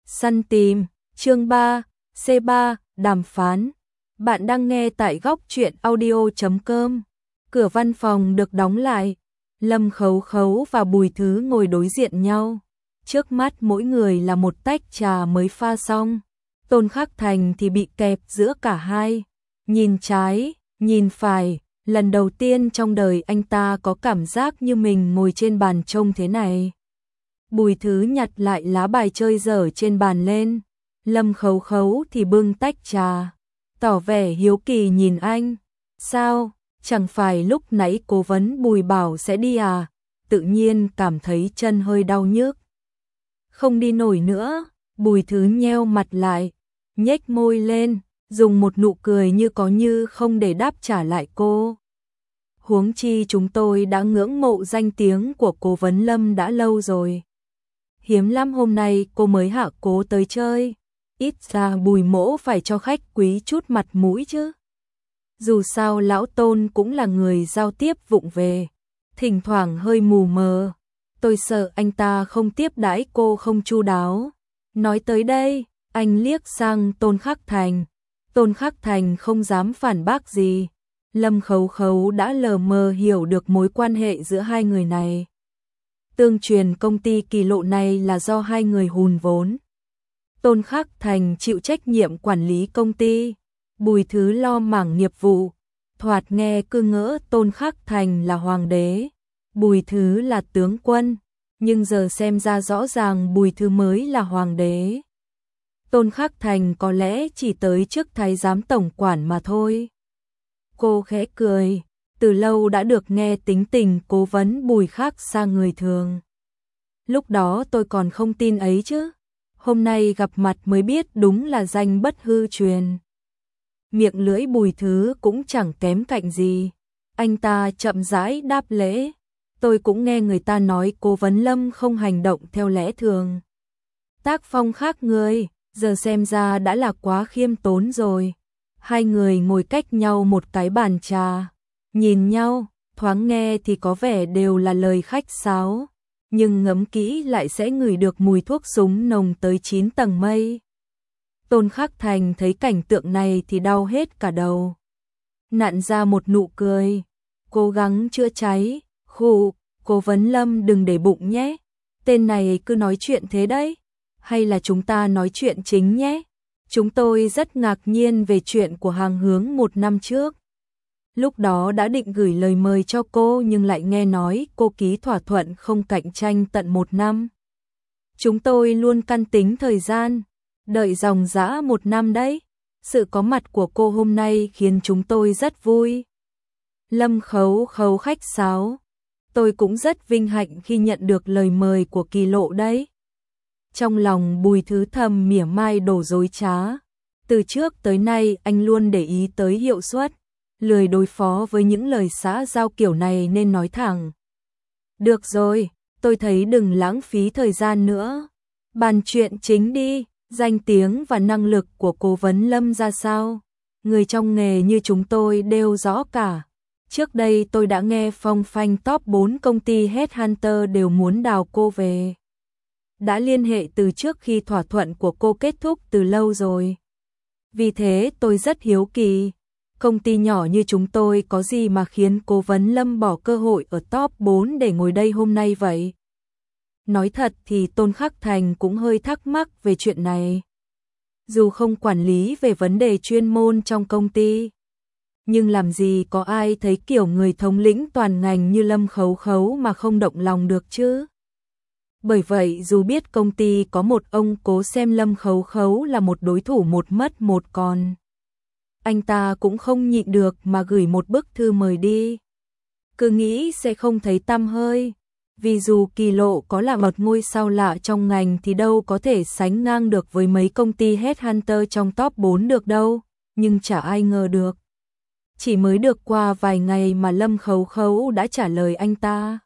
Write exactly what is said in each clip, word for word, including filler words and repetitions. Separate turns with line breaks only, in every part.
Săn tìm, chương ba, C ba, đàm phán. Bạn đang nghe tại góc truyện audio chấm com. Cửa văn phòng được đóng lại. Lâm Khấu Khấu và Bùi Thứ ngồi đối diện nhau. Trước mắt mỗi người là một tách trà mới pha xong. Tôn Khắc Thành thì bị kẹp giữa cả hai. Nhìn trái, nhìn phải. Lần đầu tiên trong đời anh ta có cảm giác như mình ngồi trên bàn trông thế này. Bùi Thứ nhặt lại lá bài chơi dở trên bàn lên. Lâm Khấu Khấu thì bưng tách trà, tỏ vẻ hiếu kỳ nhìn anh. Sao, chẳng phải lúc nãy cố vấn Bùi bảo sẽ đi à? Tự nhiên cảm thấy chân hơi đau nhức. Không đi nổi nữa. Bùi Thứ nheo mặt lại, nhếch môi lên, dùng một nụ cười như có như không để đáp trả lại cô. Huống chi chúng tôi đã ngưỡng mộ danh tiếng của cố vấn Lâm đã lâu rồi. Hiếm lắm hôm nay cô mới hạ cố tới chơi. Ít ra Bùi mỗ phải cho khách quý chút mặt mũi chứ. Dù sao lão Tôn cũng là người giao tiếp vụng về, thỉnh thoảng hơi mù mờ. Tôi sợ anh ta không tiếp đãi cô không chu đáo. Nói tới đây, anh liếc sang Tôn Khắc Thành. Tôn Khắc Thành không dám phản bác gì. Lâm Khấu Khấu đã lờ mờ hiểu được mối quan hệ giữa hai người này. Tương truyền công ty Kỳ Lộ này là do hai người hùn vốn. Tôn Khắc Thành chịu trách nhiệm quản lý công ty, Bùi Thứ lo mảng nghiệp vụ. Thoạt nghe cứ ngỡ Tôn Khắc Thành là hoàng đế, Bùi Thứ là tướng quân, nhưng giờ xem ra rõ ràng Bùi Thứ mới là hoàng đế. Tôn Khắc Thành có lẽ chỉ tới chức thái giám tổng quản mà thôi. Cô khẽ cười, từ lâu đã được nghe tính tình cố vấn Bùi khác xa người thường. Lúc đó tôi còn không tin ấy chứ. Hôm nay gặp mặt mới biết đúng là danh bất hư truyền. Miệng lưỡi Bùi Thứ cũng chẳng kém cạnh gì. Anh ta chậm rãi đáp lễ. Tôi cũng nghe người ta nói cố vấn Lâm không hành động theo lẽ thường. Tác phong khác người, giờ xem ra đã là quá khiêm tốn rồi. Hai người ngồi cách nhau một cái bàn trà, nhìn nhau, thoáng nghe thì có vẻ đều là lời khách sáo, nhưng ngẫm kỹ lại sẽ ngửi được mùi thuốc súng nồng tới chín tầng mây. Tôn Khắc Thành thấy cảnh tượng này thì đau hết cả đầu. Nặn ra một nụ cười, cố gắng chữa cháy, khụ, cố vấn Lâm đừng để bụng nhé. Tên này cứ nói chuyện thế đấy, hay là chúng ta nói chuyện chính nhé. Chúng tôi rất ngạc nhiên về chuyện của Hàng Hướng một năm trước. Lúc đó đã định gửi lời mời cho cô nhưng lại nghe nói cô ký thỏa thuận không cạnh tranh tận một năm. Chúng tôi luôn căn tính thời gian, đợi dòng dã một năm đấy. Sự có mặt của cô hôm nay khiến chúng tôi rất vui. Lâm Khấu Khấu khách sáo. Tôi cũng rất vinh hạnh khi nhận được lời mời của Kỳ Lộ đấy. Trong lòng Bùi Thứ thầm mỉa mai đổ dối trá. Từ trước tới nay anh luôn để ý tới hiệu suất, lười đối phó với những lời xã giao kiểu này nên nói thẳng. Được rồi, tôi thấy đừng lãng phí thời gian nữa. Bàn chuyện chính đi, danh tiếng và năng lực của cố vấn Lâm ra sao? Người trong nghề như chúng tôi đều rõ cả. Trước đây tôi đã nghe phong phanh top bốn công ty headhunter đều muốn đào cô về. Đã liên hệ từ trước khi thỏa thuận của cô kết thúc từ lâu rồi. Vì thế tôi rất hiếu kỳ, công ty nhỏ như chúng tôi có gì mà khiến cố vấn Lâm bỏ cơ hội ở top bốn để ngồi đây hôm nay vậy? Nói thật thì Tôn Khắc Thành cũng hơi thắc mắc về chuyện này. Dù không quản lý về vấn đề chuyên môn trong công ty, nhưng làm gì có ai thấy kiểu người thống lĩnh toàn ngành như Lâm Khấu Khấu mà không động lòng được chứ? Bởi vậy dù biết công ty có một ông cố xem Lâm Khấu Khấu là một đối thủ một mất một còn, anh ta cũng không nhịn được mà gửi một bức thư mời đi. Cứ nghĩ sẽ không thấy tăm hơi, vì dù Kỳ Lộ có là một ngôi sao lạ trong ngành thì đâu có thể sánh ngang được với mấy công ty headhunter trong top bốn được đâu, nhưng chả ai ngờ được. Chỉ mới được qua vài ngày mà Lâm Khấu Khấu đã trả lời anh ta.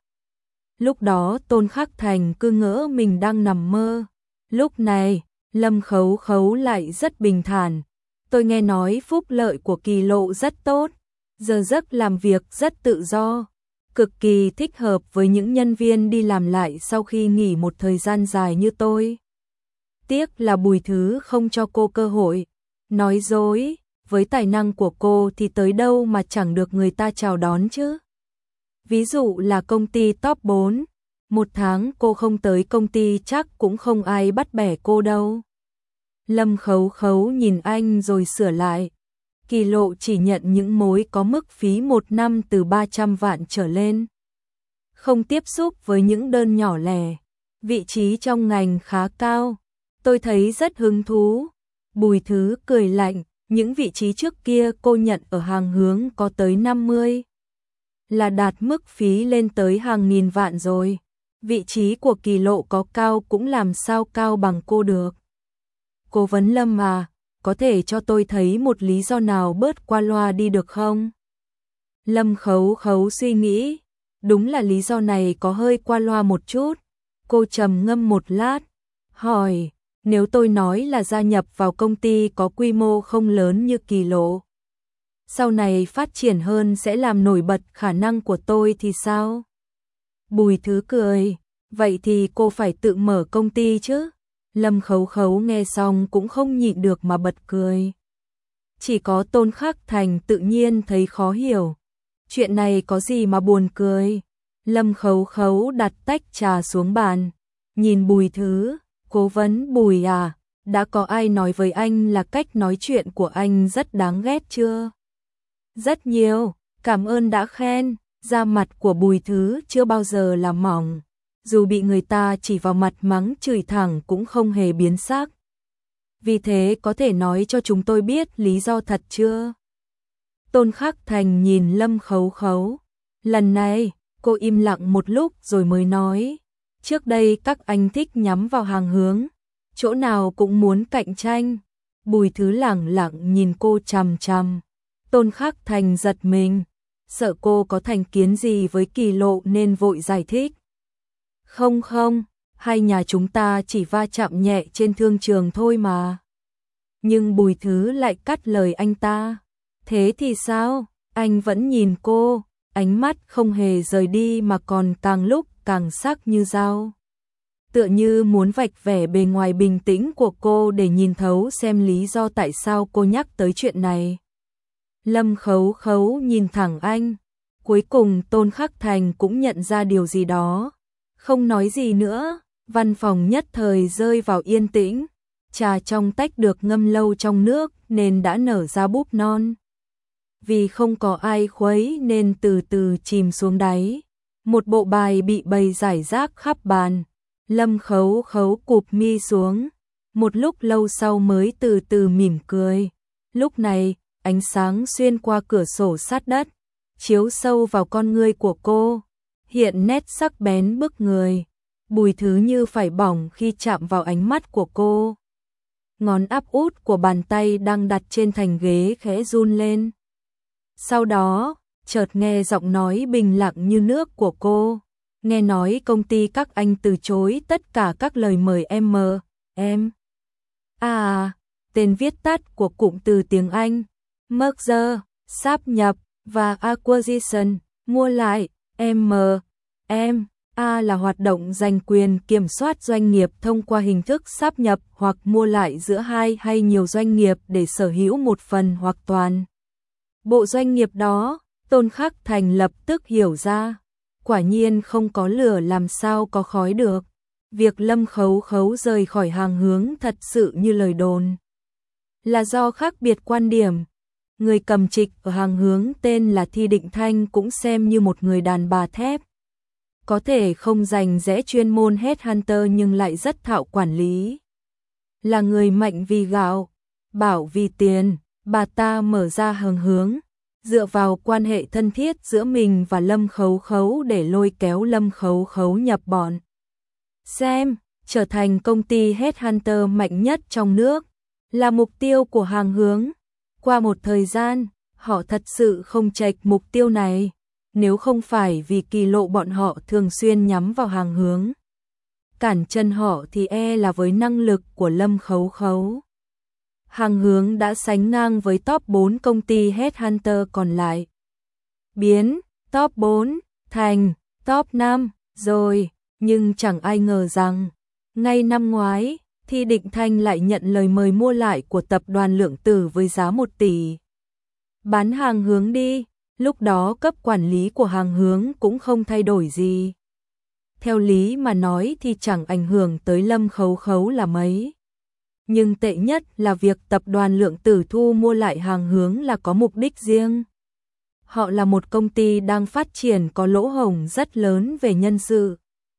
Lúc đó Tôn Khắc Thành cứ ngỡ mình đang nằm mơ. Lúc này, Lâm Khấu Khấu lại rất bình thản. Tôi nghe nói phúc lợi của Kỳ Lộ rất tốt, giờ giấc làm việc rất tự do, cực kỳ thích hợp với những nhân viên đi làm lại sau khi nghỉ một thời gian dài như tôi. tiếc là Bùi Thứ không cho cô cơ hội. Nói dối, với tài năng của cô thì tới đâu mà chẳng được người ta chào đón chứ. Ví dụ là công ty top bốn, một tháng cô không tới công ty chắc cũng không ai bắt bẻ cô đâu. Lâm Khấu Khấu nhìn anh rồi sửa lại. Kỳ Lộ chỉ nhận những mối có mức phí một năm từ ba trăm vạn trở lên. Không tiếp xúc với những đơn nhỏ lẻ. Vị trí trong ngành khá cao. Tôi thấy rất hứng thú. Bùi Thứ cười lạnh. Những vị trí trước kia cô nhận ở hàng hướng có tới năm mươi. Là đạt mức phí lên tới hàng nghìn vạn rồi. Vị trí của Kỳ Lộ có cao cũng làm sao cao bằng cô được. Cố vấn Lâm à, có thể cho tôi thấy một lý do nào bớt qua loa đi được không? Lâm Khấu Khấu suy nghĩ, đúng là lý do này có hơi qua loa một chút. Cô trầm ngâm một lát, hỏi, nếu tôi nói là gia nhập vào công ty có quy mô không lớn như Kỳ Lộ, sau này phát triển hơn sẽ làm nổi bật khả năng của tôi thì sao? Bùi Thứ cười, vậy thì cô phải tự mở công ty chứ? Lâm Khấu Khấu nghe xong cũng không nhịn được mà bật cười. Chỉ có Tôn Khắc Thành tự nhiên thấy khó hiểu. Chuyện này có gì mà buồn cười? Lâm Khấu Khấu đặt tách trà xuống bàn, nhìn Bùi Thứ, cố vấn Bùi à, đã có ai nói với anh là cách nói chuyện của anh rất đáng ghét chưa? Rất nhiều, cảm ơn đã khen. Da mặt của Bùi Thứ chưa bao giờ là mỏng. Dù bị người ta chỉ vào mặt mắng chửi thẳng cũng không hề biến sắc. Vì thế có thể nói cho chúng tôi biết lý do thật chưa? Tôn Khắc Thành nhìn Lâm Khấu Khấu. Lần này, cô im lặng một lúc rồi mới nói. Trước đây các anh thích nhắm vào hàng hướng. Chỗ nào cũng muốn cạnh tranh. Bùi Thứ lẳng lặng nhìn cô chằm chằm. Tôn Khắc Thành giật mình. Sợ cô có thành kiến gì với Kỳ Lộ nên vội giải thích. Không không, hai nhà chúng ta chỉ va chạm nhẹ trên thương trường thôi mà. Nhưng Bùi Thứ lại cắt lời anh ta. Thế thì sao? Anh vẫn nhìn cô, ánh mắt không hề rời đi mà còn càng lúc càng sắc như dao. Tựa như muốn vạch vẻ bề ngoài bình tĩnh của cô để nhìn thấu xem lý do tại sao cô nhắc tới chuyện này. Lâm Khấu Khấu nhìn thẳng anh. Cuối cùng Tôn Khắc Thành cũng nhận ra điều gì đó. Không nói gì nữa, văn phòng nhất thời rơi vào yên tĩnh. Trà trong tách được ngâm lâu trong nước nên đã nở ra búp non. Vì không có ai khuấy nên từ từ chìm xuống đáy. Một bộ bài bị bày rải rác khắp bàn. Lâm Khấu Khấu cụp mi xuống. Một lúc lâu sau mới từ từ mỉm cười. Lúc này, ánh sáng xuyên qua cửa sổ sát đất, chiếu sâu vào con ngươi của cô, hiện nét sắc bén bức người. Bùi Thứ như phải bỏng khi chạm vào ánh mắt của cô. Ngón áp út của bàn tay đang đặt trên thành ghế khẽ run lên. Sau đó, chợt nghe giọng nói bình lặng như nước của cô. Nghe nói công ty các anh từ chối tất cả các lời mời em mờ, em. À, tên viết tắt của cụm từ tiếng Anh. Merger, sáp nhập, và acquisition, mua lại, M, M, A là hoạt động giành quyền kiểm soát doanh nghiệp thông qua hình thức sáp nhập hoặc mua lại giữa hai hay nhiều doanh nghiệp để sở hữu một phần hoặc toàn bộ doanh nghiệp đó. Tôn Khắc Thành lập tức hiểu ra. Quả nhiên không có lửa làm sao có khói được. Việc Lâm Khấu Khấu rời khỏi hàng hướng thật sự như lời đồn. Là do khác biệt quan điểm. Người cầm trịch ở hàng hướng tên là Thi Định Thanh cũng xem như một người đàn bà thép. Có thể không rành rẽ chuyên môn headhunter nhưng lại rất thạo quản lý. Là người mạnh vì gạo, bảo vì tiền, bà ta mở ra hàng hướng, dựa vào quan hệ thân thiết giữa mình và Lâm Khấu Khấu để lôi kéo Lâm Khấu Khấu nhập bọn. Xem, trở thành công ty headhunter mạnh nhất trong nước, là mục tiêu của hàng hướng. Qua một thời gian, họ thật sự không chệch mục tiêu này, nếu không phải vì Kỳ Lộ bọn họ thường xuyên nhắm vào hàng hướng. Cản chân họ thì e là với năng lực của Lâm Khấu Khấu. Hàng hướng đã sánh ngang với top bốn công ty headhunter còn lại. Biến, top bốn, thành, top năm, rồi, nhưng chẳng ai ngờ rằng, ngay năm ngoái, thì Định Thanh lại nhận lời mời mua lại của tập đoàn Lượng Tử với giá một tỷ. Bán Hàng Hướng đi, lúc đó cấp quản lý của Hàng Hướng cũng không thay đổi gì. Theo lý mà nói thì chẳng ảnh hưởng tới Lâm Khấu Khấu là mấy. Nhưng tệ nhất là việc tập đoàn Lượng Tử thu mua lại Hàng Hướng là có mục đích riêng. Họ là một công ty đang phát triển có lỗ hổng rất lớn về nhân sự.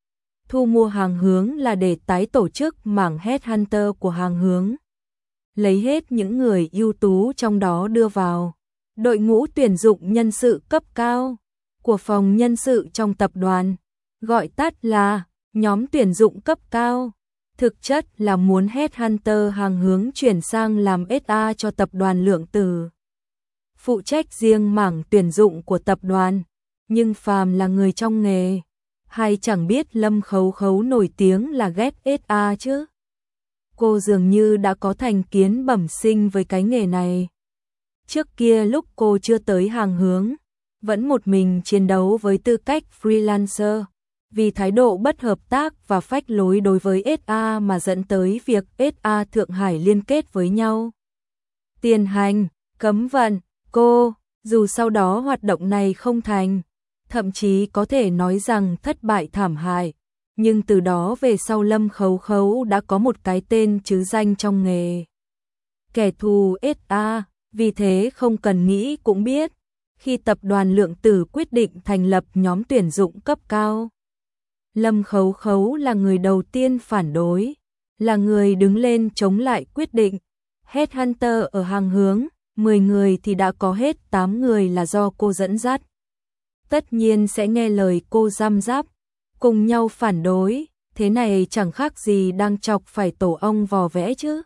Thu mua Hàng Hướng là để tái tổ chức mảng headhunter của Hàng Hướng. Lấy hết những người ưu tú trong đó đưa vào đội ngũ tuyển dụng nhân sự cấp cao của phòng nhân sự trong tập đoàn, gọi tắt là nhóm tuyển dụng cấp cao. Thực chất là muốn headhunter Hàng Hướng chuyển sang làm ét a cho tập đoàn Lượng Tử, phụ trách riêng mảng tuyển dụng của tập đoàn. Nhưng phàm là người trong nghề, hay chẳng biết Lâm Khấu Khấu nổi tiếng là ghét ét a chứ. Cô dường như đã có thành kiến bẩm sinh với cái nghề này. Trước kia lúc cô chưa tới Hàng Hướng, vẫn một mình chiến đấu với tư cách freelancer, vì thái độ bất hợp tác và phách lối đối với ét a mà dẫn tới việc ét a Thượng Hải liên kết với nhau tiến hành cấm vận cô, dù sau đó hoạt động này không thành, thậm chí có thể nói rằng thất bại thảm hại, nhưng từ đó về sau Lâm Khấu Khấu đã có một cái tên chứ danh trong nghề. Kẻ thù ét a, vì thế không cần nghĩ cũng biết, khi tập đoàn Lượng Tử quyết định thành lập nhóm tuyển dụng cấp cao, Lâm Khấu Khấu là người đầu tiên phản đối, là người đứng lên chống lại quyết định. Headhunter ở Hàng Hướng, mười người thì đã có hết tám người là do cô dẫn dắt. Tất nhiên sẽ nghe lời cô răm rắp, cùng nhau phản đối, thế này chẳng khác gì đang chọc phải tổ ong vò vẽ chứ.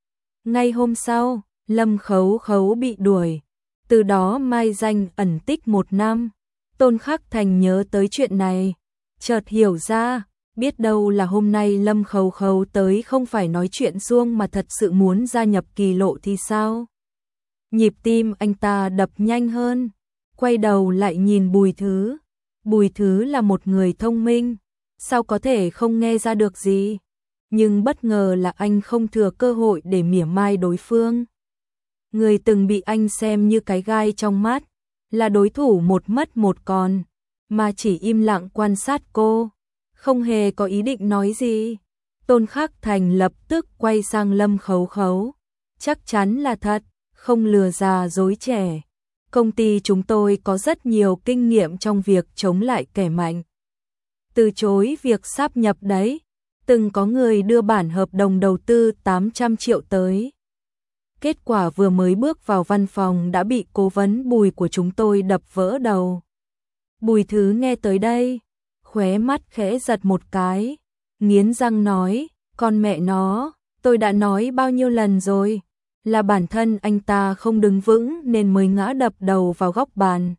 Ngay hôm sau, Lâm Khấu Khấu bị đuổi, từ đó mai danh ẩn tích một năm. Tôn Khắc Thành nhớ tới chuyện này, chợt hiểu ra, biết đâu là hôm nay Lâm Khấu Khấu tới không phải nói chuyện suông mà thật sự muốn gia nhập Kỳ Lộ thì sao? Nhịp tim anh ta đập nhanh hơn, quay đầu lại nhìn Bùi Thứ. Bùi Thứ là một người thông minh, sao có thể không nghe ra được gì? Nhưng bất ngờ là anh không thừa cơ hội để mỉa mai đối phương. Người từng bị anh xem như cái gai trong mắt, là đối thủ một mất một còn, mà chỉ im lặng quan sát cô, không hề có ý định nói gì. Tôn Khắc Thành lập tức quay sang Lâm Khấu Khấu. Chắc chắn là thật, không lừa già dối trẻ. Công ty chúng tôi có rất nhiều kinh nghiệm trong việc chống lại kẻ mạnh. Từ chối việc sáp nhập đấy, từng có người đưa bản hợp đồng đầu tư tám trăm triệu tới. Kết quả vừa mới bước vào văn phòng đã bị cố vấn Bùi của chúng tôi đập vỡ đầu. Bùi Thứ nghe tới đây, khóe mắt khẽ giật một cái, nghiến răng nói, con mẹ nó, tôi đã nói bao nhiêu lần rồi, là bản thân anh ta không đứng vững nên mới ngã đập đầu vào góc bàn.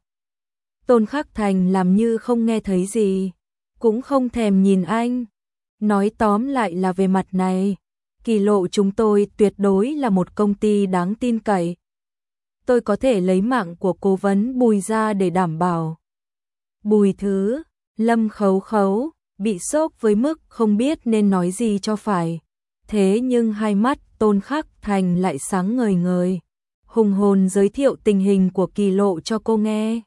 Tôn Khắc Thành làm như không nghe thấy gì, cũng không thèm nhìn anh. Nói tóm lại là về mặt này, Kỳ Lộ chúng tôi tuyệt đối là một công ty đáng tin cậy. Tôi có thể lấy mạng của cố vấn Bùi ra để đảm bảo. Bùi Thứ, Lâm Khấu Khấu, bị sốc với mức không biết nên nói gì cho phải. Thế nhưng hai mắt Tôn Khắc Thành lại sáng ngời ngời, hùng hồn giới thiệu tình hình của Kỳ Lộ cho cô nghe.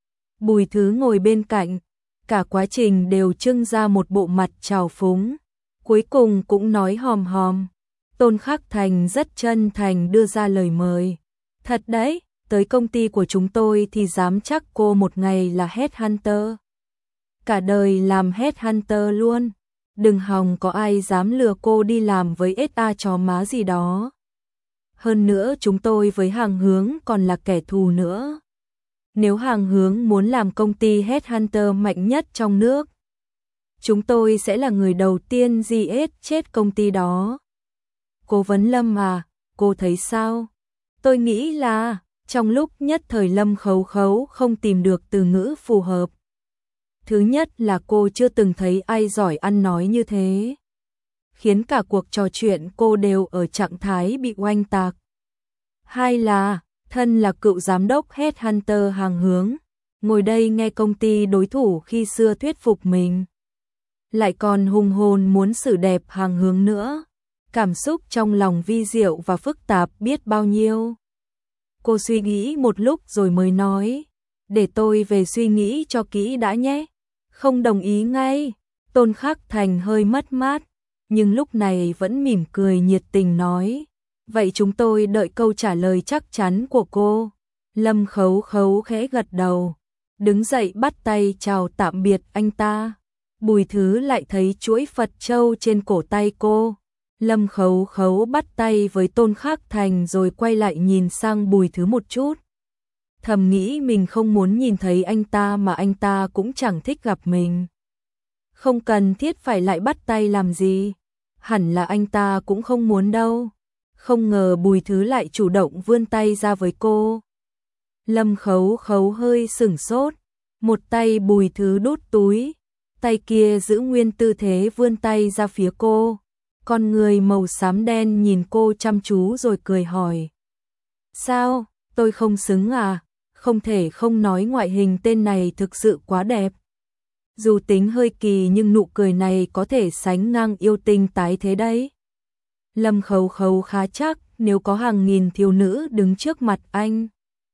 Bùi Thứ ngồi bên cạnh, cả quá trình đều trưng ra một bộ mặt trào phúng, cuối cùng cũng nói hòm hòm. Tôn Khắc Thành rất chân thành đưa ra lời mời. Thật đấy, tới công ty của chúng tôi thì dám chắc cô một ngày là headhunter. Cả đời làm headhunter luôn. Đừng hòng có ai dám lừa cô đi làm với ét a chó má gì đó. Hơn nữa chúng tôi với Hàng Hướng còn là kẻ thù nữa. Nếu Hàng Hướng muốn làm công ty headhunter mạnh nhất trong nước, chúng tôi sẽ là người đầu tiên giết chết công ty đó. Cố vấn Lâm à, cô thấy sao? Tôi nghĩ là, trong lúc nhất thời Lâm Khấu Khấu không tìm được từ ngữ phù hợp. Thứ nhất là cô chưa từng thấy ai giỏi ăn nói như thế, khiến cả cuộc trò chuyện cô đều ở trạng thái bị oanh tạc. Hai là, thân là cựu giám đốc headhunter Hàng Hướng, ngồi đây nghe công ty đối thủ khi xưa thuyết phục mình, lại còn hùng hồn muốn xử đẹp Hàng Hướng nữa. cảm xúc trong lòng vi diệu và phức tạp biết bao nhiêu. Cô suy nghĩ một lúc rồi mới nói, để tôi về suy nghĩ cho kỹ đã nhé. Không đồng ý ngay. Tôn Khắc Thành hơi mất mát, nhưng lúc này vẫn mỉm cười nhiệt tình nói, vậy chúng tôi đợi câu trả lời chắc chắn của cô. Lâm Khấu Khấu khẽ gật đầu, đứng dậy bắt tay chào tạm biệt anh ta. Bùi Thứ lại thấy chuỗi Phật châu trên cổ tay cô. Lâm Khấu Khấu bắt tay với Tôn Khắc Thành rồi quay lại nhìn sang Bùi Thứ một chút. Thầm nghĩ mình không muốn nhìn thấy anh ta mà anh ta cũng chẳng thích gặp mình. Không cần thiết phải lại bắt tay làm gì. Hẳn là anh ta cũng không muốn đâu. Không ngờ Bùi Thứ lại chủ động vươn tay ra với cô. Lâm Khấu Khấu hơi sửng sốt. Một tay Bùi Thứ đút túi, tay kia giữ nguyên tư thế vươn tay ra phía cô. Con người màu xám đen nhìn cô chăm chú rồi cười hỏi. Sao, tôi không xứng à? Không thể không nói ngoại hình tên này thực sự quá đẹp. Dù tính hơi kỳ nhưng nụ cười này có thể sánh ngang yêu tinh tái thế đấy. Lâm Khấu Khấu khá chắc nếu có hàng nghìn thiếu nữ đứng trước mặt anh,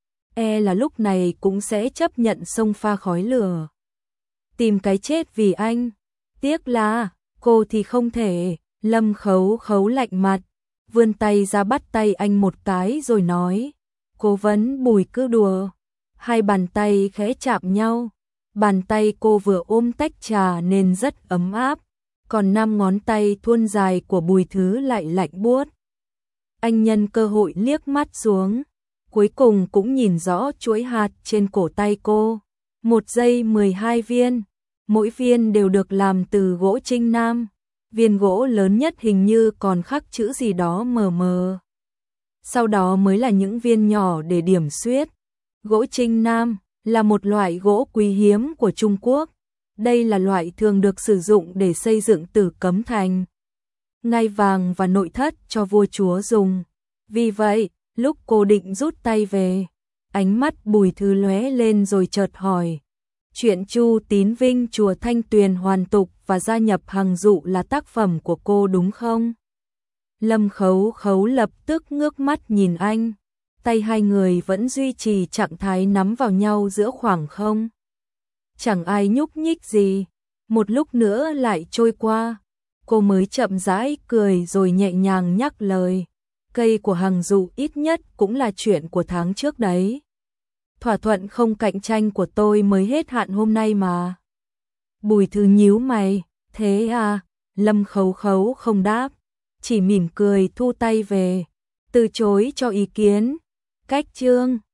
e là lúc này cũng sẽ chấp nhận xông pha khói lửa. Tìm cái chết vì anh. Tiếc là, cô thì không thể. Lâm Khấu Khấu lạnh mặt, vươn tay ra bắt tay anh một cái rồi nói. Cố vấn Bùi cứ đùa. Hai bàn tay khẽ chạm nhau. Bàn tay cô vừa ôm tách trà nên rất ấm áp, còn năm ngón tay thuôn dài của Bùi Thứ lại lạnh buốt. Anh nhân cơ hội liếc mắt xuống, cuối cùng cũng nhìn rõ chuỗi hạt trên cổ tay cô. Một giây mười hai viên, mỗi viên đều được làm từ gỗ Trinh Nam. Viên gỗ lớn nhất hình như còn khắc chữ gì đó mờ mờ. Sau đó mới là những viên nhỏ để điểm xuyết. Gỗ Trinh Nam là một loại gỗ quý hiếm của Trung Quốc. Đây là loại thường được sử dụng để xây dựng Tử Cấm Thành, ngai vàng và nội thất cho vua chúa dùng. Vì vậy, lúc cô định rút tay về, ánh mắt Bùi Thứ lóe lên rồi chợt hỏi. Chuyện Chu Tín Vinh chùa Thanh Tuyền hoàn tục và gia nhập hàng dụ là tác phẩm của cô đúng không? Lâm Khấu Khấu lập tức ngước mắt nhìn anh. Tay hai người vẫn duy trì trạng thái nắm vào nhau giữa khoảng không. Chẳng ai nhúc nhích gì. Một lúc nữa lại trôi qua. Cô mới chậm rãi cười rồi nhẹ nhàng nhắc lời. Cây của hàng dụ ít nhất cũng là chuyện của tháng trước đấy. Thỏa thuận không cạnh tranh của tôi mới hết hạn hôm nay mà. Bùi Thứ nhíu mày. Thế à? Lâm Khấu Khấu không đáp, chỉ mỉm cười thu tay về, từ chối cho ý kiến. Cách chương